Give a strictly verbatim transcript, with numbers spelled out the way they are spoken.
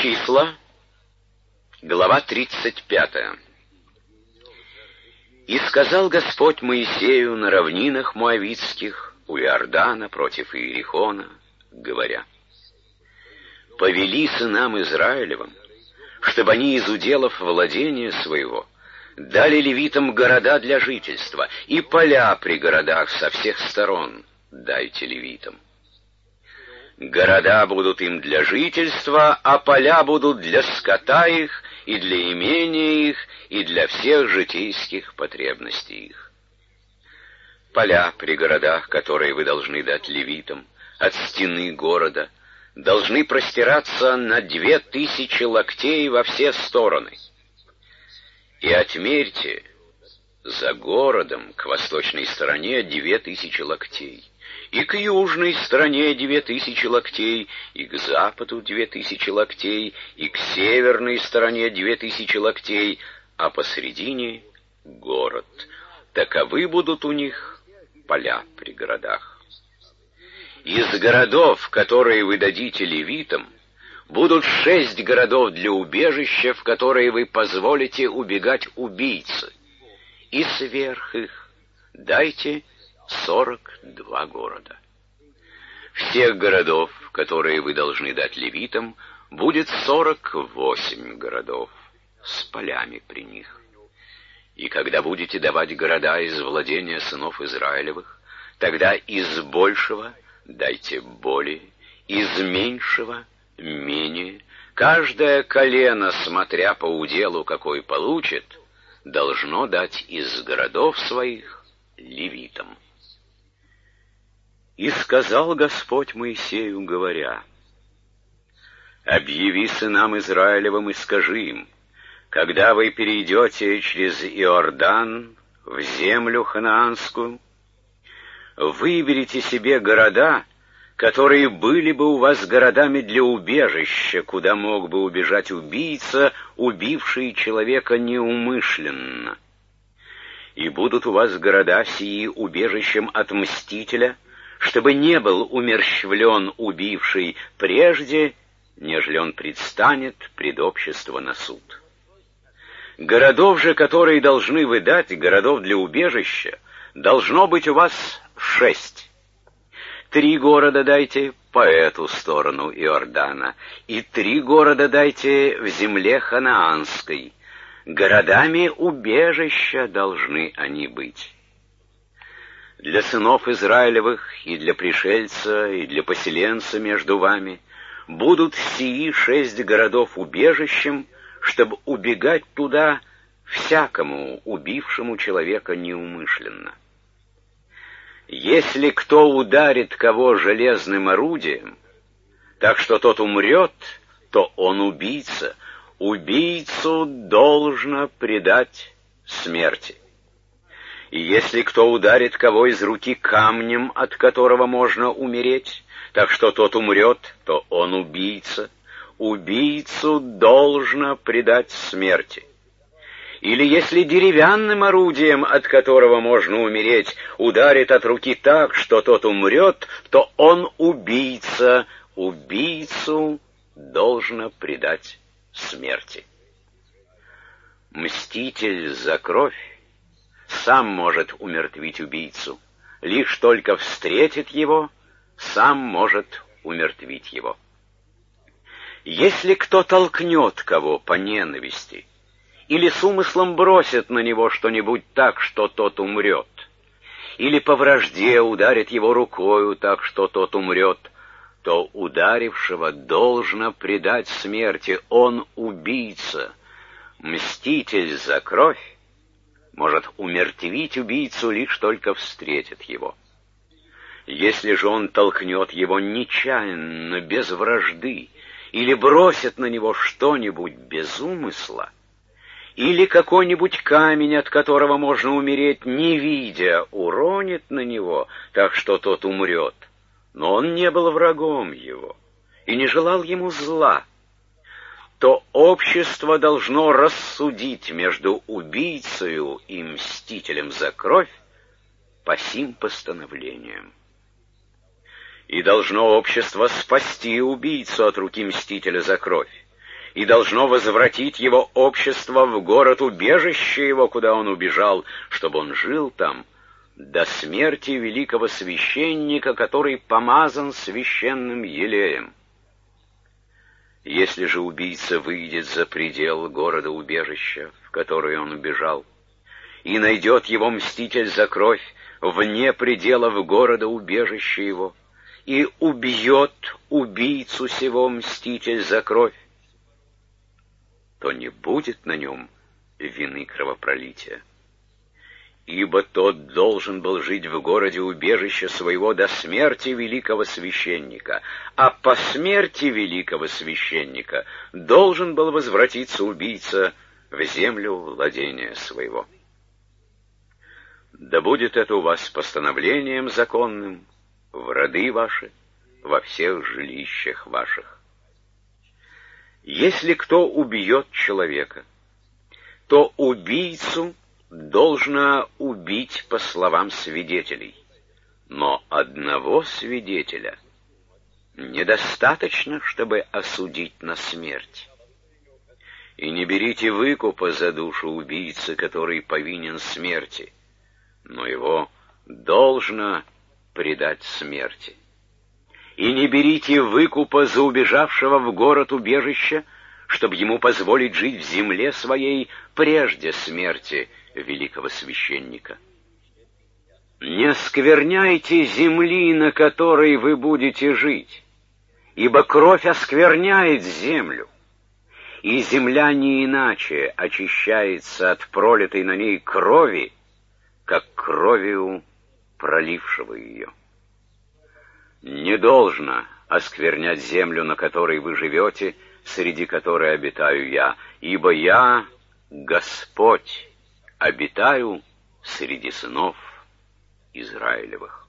Числа, глава тридцать пятая. «И сказал Господь Моисею на равнинах Моавитских у Иордана против Иерихона, говоря: повели сынам Израилевым, чтобы они из уделов владения своего дали левитам города для жительства, и поля при городах со всех сторон дайте левитам. Города будут им для жительства, а поля будут для скота их, и для имения их, и для всех житейских потребностей их. Поля при городах, которые вы должны дать левитам, от стены города, должны простираться на две тысячи локтей во все стороны. И отмерьте за городом к восточной стороне две тысячи локтей, и к южной стороне две тысячи локтей, и к западу две тысячи локтей, и к северной стороне две тысячи локтей, а посредине город. Таковы будут у них поля при городах. Из городов, которые вы дадите левитам, будут шесть городов для убежища, в которые вы позволите убегать убийцы, и сверх их дайте сорок два города. Всех городов, которые вы должны дать левитам, будет сорок восемь городов с полями при них. И когда будете давать города из владения сынов Израилевых, тогда из большего дайте более, из меньшего менее. Каждое колено, смотря по уделу, какой получит, должно дать из городов своих левитам. И сказал Господь Моисею, говоря: объяви сынам Израилевым и скажи им: когда вы перейдете через Иордан в землю ханаанскую, выберите себе города, которые были бы у вас городами для убежища, куда мог бы убежать убийца, убивший человека неумышленно. И будут у вас города сии убежищем от мстителя, чтобы не был умерщвлен убивший прежде, нежели он предстанет пред общество на суд. Городов же, которые должны вы дать, городов для убежища, должно быть у вас шесть. Три города дайте по эту сторону Иордана, и три города дайте в земле ханаанской. Городами убежища должны они быть. Для сынов Израилевых и для пришельца, и для поселенца между вами будут сии шесть городов убежищем, чтобы убегать туда всякому, убившему человека неумышленно. Если кто ударит кого железным орудием, так что тот умрет, то он убийца. Убийцу должно предать смерти. И если кто ударит кого из руки камнем, от которого можно умереть, так что тот умрет, то он убийца. Убийцу должно предать смерти. Или если деревянным орудием, от которого можно умереть, ударит от руки так, что тот умрет, то он убийца. Убийцу должно предать смерти. Мститель за кровь сам может умертвить убийцу. Лишь только встретит его, сам может умертвить его. Если кто толкнет кого по ненависти, или с умыслом бросит на него что-нибудь так, что тот умрет, или по вражде ударит его рукою так, что тот умрет, то ударившего должно предать смерти. Он убийца. Мститель за кровь может умертвить убийцу, лишь только встретит его. Если же он толкнет его нечаянно, без вражды, или бросит на него что-нибудь без умысла, или какой-нибудь камень, от которого можно умереть, не видя, уронит на него, так что тот умрет, но он не был врагом его и не желал ему зла, то общество должно рассудить между убийцею и мстителем за кровь по сим постановлениям. И должно общество спасти убийцу от руки мстителя за кровь, и должно возвратить его общество в город-убежище его, куда он убежал, чтобы он жил там до смерти великого священника, который помазан священным елеем. Если же убийца выйдет за предел города-убежища, в который он убежал, и найдет его мститель за кровь вне пределов города-убежища его, и убьет убийцу сего мститель за кровь, то не будет на нем вины кровопролития. Ибо тот должен был жить в городе убежища своего до смерти великого священника, а по смерти великого священника должен был возвратиться убийца в землю владения своего. Да будет это у вас постановлением законным в роды ваши, во всех жилищах ваших. Если кто убьет человека, то убийцу должно убить по словам свидетелей, но одного свидетеля недостаточно, чтобы осудить на смерть. И не берите выкупа за душу убийцы, который повинен смерти, но его должно предать смерти. И не берите выкупа за убежавшего в город-убежище, чтобы ему позволить жить в земле своей прежде смерти великого священника. Не оскверняйте земли, на которой вы будете жить, ибо кровь оскверняет землю, и земля не иначе очищается от пролитой на ней крови, как кровью пролившего ее. Не должно осквернять землю, на которой вы живете, среди которой обитаю я, ибо я, Господь, обитаю среди сынов Израилевых.